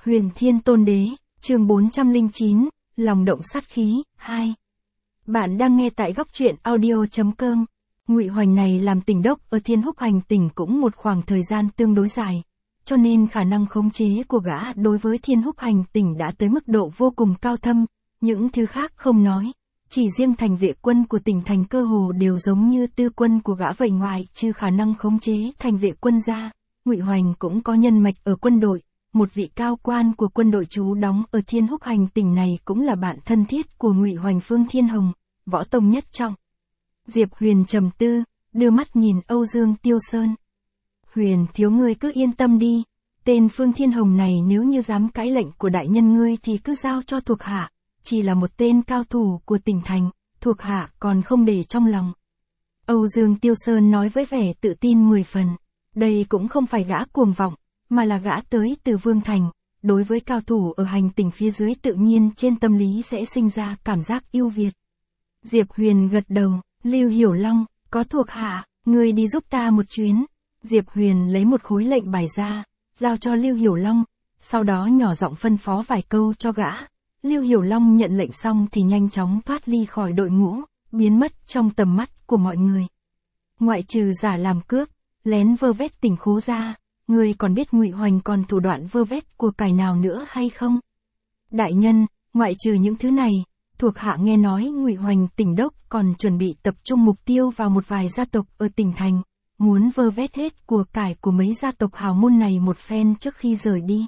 Huyền Thiên Tôn Đế, chương 409, Lòng động sát khí, 2. Bạn đang nghe tại góc truyện audio.com. Ngụy Hoành này làm tỉnh đốc ở Thiên Húc Hành tỉnh cũng một khoảng thời gian tương đối dài, cho nên khả năng khống chế của gã đối với Thiên Húc Hành tỉnh đã tới mức độ vô cùng cao thâm, những thứ khác không nói, chỉ riêng thành vệ quân của tỉnh thành cơ hồ đều giống như tư quân của gã vậy, ngoài trừ khả năng khống chế thành vệ quân ra, Ngụy Hoành cũng có nhân mạch ở quân đội. Một vị cao quan của quân đội trú đóng ở Thiên Húc Hành tỉnh này cũng là bạn thân thiết của Ngụy Hoành, Phương Thiên Hồng, võ tông nhất trọng. Diệp Huyền trầm tư, đưa mắt nhìn Âu Dương Tiêu Sơn. Huyền thiếu ngươi cứ yên tâm đi, tên Phương Thiên Hồng này nếu như dám cãi lệnh của đại nhân ngươi thì cứ giao cho thuộc hạ, chỉ là một tên cao thủ của tỉnh thành, thuộc hạ còn không để trong lòng. Âu Dương Tiêu Sơn nói với vẻ tự tin 10 phần, đây cũng không phải gã cuồng vọng, mà là gã tới từ Vương Thành, đối với cao thủ ở hành tỉnh phía dưới tự nhiên trên tâm lý sẽ sinh ra cảm giác yêu Việt. Diệp Huyền gật đầu, Lưu Hiểu Long, có thuộc hạ, ngươi đi giúp ta một chuyến. Diệp Huyền lấy một khối lệnh bài ra, giao cho Lưu Hiểu Long, sau đó nhỏ giọng phân phó vài câu cho gã. Lưu Hiểu Long nhận lệnh xong thì nhanh chóng thoát ly khỏi đội ngũ, biến mất trong tầm mắt của mọi người. Ngoại trừ giả làm cướp, lén vơ vét tỉnh khố ra, ngươi còn biết Ngụy Hoành còn thủ đoạn vơ vét của cải nào nữa hay không? Đại nhân, ngoại trừ những thứ này, thuộc hạ nghe nói Ngụy Hoành tỉnh đốc còn chuẩn bị tập trung mục tiêu vào một vài gia tộc ở tỉnh thành, muốn vơ vét hết của cải của mấy gia tộc hào môn này một phen trước khi rời đi.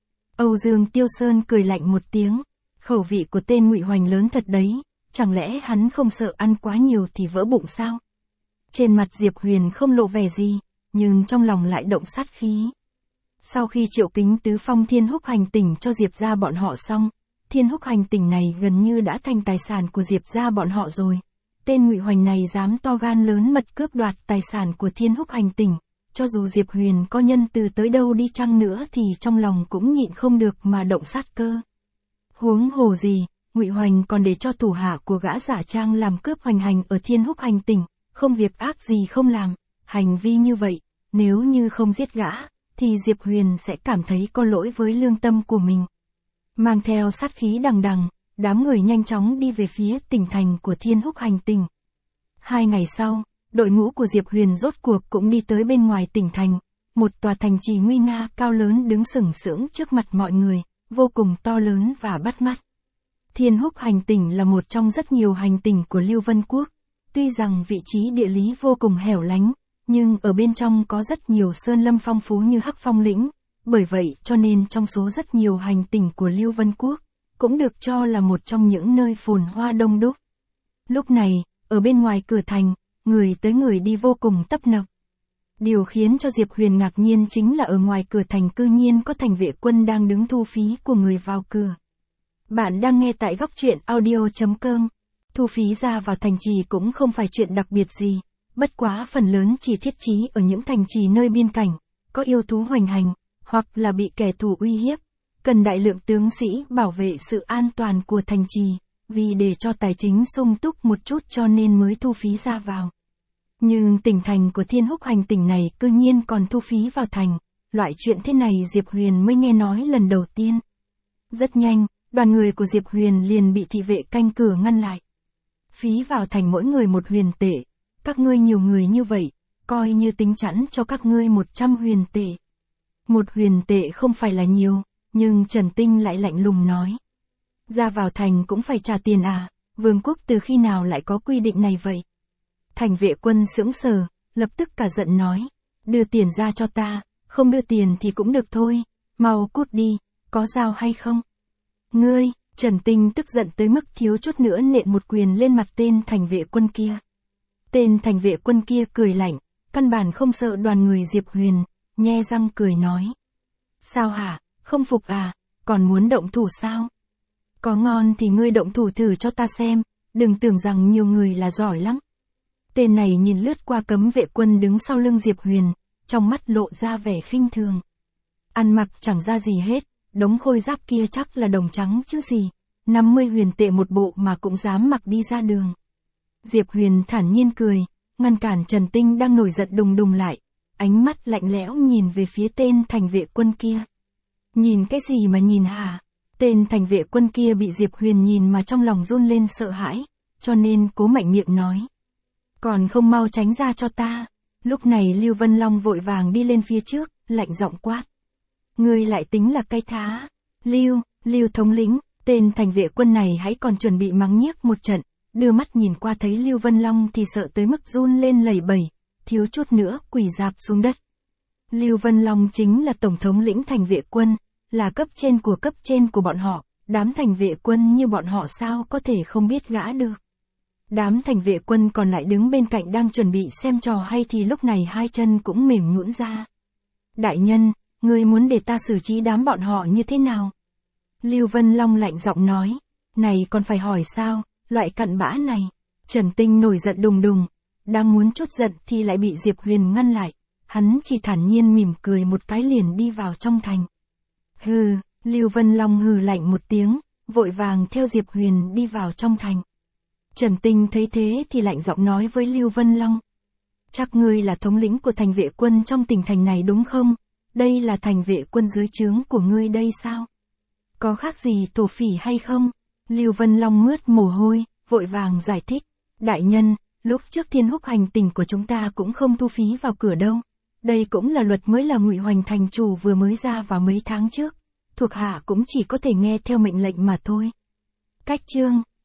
Âu Dương Tiêu Sơn cười lạnh một tiếng, khẩu vị của tên Ngụy Hoành lớn thật đấy, chẳng lẽ hắn không sợ ăn quá nhiều thì vỡ bụng sao? Trên mặt Diệp Huyền không lộ vẻ gì, nhưng trong lòng lại động sát khí. Sau khi Triệu Kính tứ phong Thiên Húc Hành tỉnh cho Diệp gia bọn họ xong, Thiên Húc Hành tỉnh này gần như đã thành tài sản của Diệp gia bọn họ rồi. Tên Ngụy Hoành này dám to gan lớn mật cướp đoạt tài sản của Thiên Húc Hành tỉnh, cho dù Diệp Huyền có nhân từ tới đâu đi chăng nữa thì trong lòng cũng nhịn không được mà động sát cơ. Huống hồ gì, Ngụy Hoành còn để cho thủ hạ của gã giả trang làm cướp hoành hành ở Thiên Húc Hành tỉnh, không việc ác gì không làm. Hành vi như vậy, nếu như không giết gã, thì Diệp Huyền sẽ cảm thấy có lỗi với lương tâm của mình. Mang theo sát khí đằng đằng, đám người nhanh chóng đi về phía tỉnh thành của Thiên Húc Hành tỉnh. 2 ngày sau, đội ngũ của Diệp Huyền rốt cuộc cũng đi tới bên ngoài tỉnh thành, một tòa thành trì nguy nga cao lớn đứng sừng sững trước mặt mọi người, vô cùng to lớn và bắt mắt. Thiên Húc Hành tỉnh là một trong rất nhiều hành tỉnh của Lưu Vân Quốc, tuy rằng vị trí địa lý vô cùng hẻo lánh, nhưng ở bên trong có rất nhiều sơn lâm phong phú như Hắc Phong lĩnh, bởi vậy cho nên trong số rất nhiều hành tỉnh của Lưu Vân Quốc, cũng được cho là một trong những nơi phồn hoa đông đúc. Lúc này, ở bên ngoài cửa thành, người tới người đi vô cùng tấp nập. Điều khiến cho Diệp Huyền ngạc nhiên chính là ở ngoài cửa thành cư nhiên có thành vệ quân đang đứng thu phí của người vào cửa. Bạn đang nghe tại góc truyện audio.com. Thu phí ra vào thành trì cũng không phải chuyện đặc biệt gì. Bất quá phần lớn chỉ thiết trí ở những thành trì nơi biên cảnh, có yêu thú hoành hành, hoặc là bị kẻ thù uy hiếp, cần đại lượng tướng sĩ bảo vệ sự an toàn của thành trì, vì để cho tài chính sung túc một chút cho nên mới thu phí ra vào. Nhưng tỉnh thành của Thiên Húc Hành tỉnh này cư nhiên còn thu phí vào thành, loại chuyện thế này Diệp Huyền mới nghe nói lần đầu tiên. Rất nhanh, đoàn người của Diệp Huyền liền bị thị vệ canh cửa ngăn lại. Phí vào thành mỗi người 1 huyền tệ. Các ngươi nhiều người như vậy, coi như tính chẵn cho các ngươi 100 huyền tệ. 1 huyền tệ không phải là nhiều, nhưng Trần Tinh lại lạnh lùng nói. Ra vào thành cũng phải trả tiền à, vương quốc từ khi nào lại có quy định này vậy? Thành vệ quân sững sờ, lập tức cả giận nói. Đưa tiền ra cho ta, không đưa tiền thì cũng được thôi, mau cút đi, có dao hay không? Ngươi, Trần Tinh tức giận tới mức thiếu chút nữa nện một quyền lên mặt tên thành vệ quân kia. Tên thành vệ quân kia cười lạnh, căn bản không sợ đoàn người Diệp Huyền, nhe răng cười nói. Sao hả, không phục à, còn muốn động thủ sao? Có ngon thì ngươi động thủ thử cho ta xem, đừng tưởng rằng nhiều người là giỏi lắm. Tên này nhìn lướt qua cấm vệ quân đứng sau lưng Diệp Huyền, trong mắt lộ ra vẻ khinh thường. Ăn mặc chẳng ra gì hết, đống khôi giáp kia chắc là đồng trắng chứ gì, 50 huyền tệ một bộ mà cũng dám mặc đi ra đường. Diệp Huyền thản nhiên cười, ngăn cản Trần Tinh đang nổi giận đùng đùng lại, ánh mắt lạnh lẽo nhìn về phía tên thành vệ quân kia. Nhìn cái gì mà nhìn hả? Tên thành vệ quân kia bị Diệp Huyền nhìn mà trong lòng run lên sợ hãi, cho nên cố mạnh miệng nói. Còn không mau tránh ra cho ta. Lúc này Lưu Vân Long vội vàng đi lên phía trước, lạnh giọng quát. Ngươi lại tính là cay thá. Lưu thống lĩnh, tên thành vệ quân này hãy còn chuẩn bị mắng nhiếc một trận, đưa mắt nhìn qua thấy Lưu Vân Long thì sợ tới mức run lên lẩy bẩy, thiếu chút nữa quỳ rạp xuống đất. Lưu Vân Long chính là tổng thống lĩnh thành vệ quân, là cấp trên của bọn họ, đám thành vệ quân như bọn họ sao có thể không biết gã được. Đám thành vệ quân còn lại đứng bên cạnh đang chuẩn bị xem trò hay thì lúc này hai chân cũng mềm nhũn ra. Đại nhân, ngươi muốn để ta xử trí đám bọn họ như thế nào? Lưu Vân Long lạnh giọng nói, này còn phải hỏi sao, loại cặn bã này. Trần Tinh nổi giận đùng đùng, đang muốn chút giận thì lại bị Diệp Huyền ngăn lại, hắn chỉ thản nhiên mỉm cười một cái liền đi vào trong thành. Hừ, Lưu Vân Long hừ lạnh một tiếng, vội vàng theo Diệp Huyền đi vào trong thành. Trần Tinh thấy thế thì lạnh giọng nói với Lưu Vân Long. Chắc ngươi là thống lĩnh của thành vệ quân trong tỉnh thành này đúng không? Đây là thành vệ quân dưới trướng của ngươi đây sao? Có khác gì thổ phỉ hay không? Lưu Vân Long mướt mồ hôi, vội vàng giải thích. Đại nhân, lúc trước Thiên Húc hành tỉnh của chúng ta cũng không thu phí vào cửa đâu. Đây cũng là luật mới là Ngụy Hoành thành chủ vừa mới ra vào mấy tháng trước. Thuộc hạ cũng chỉ có thể nghe theo mệnh lệnh mà thôi. Cách chương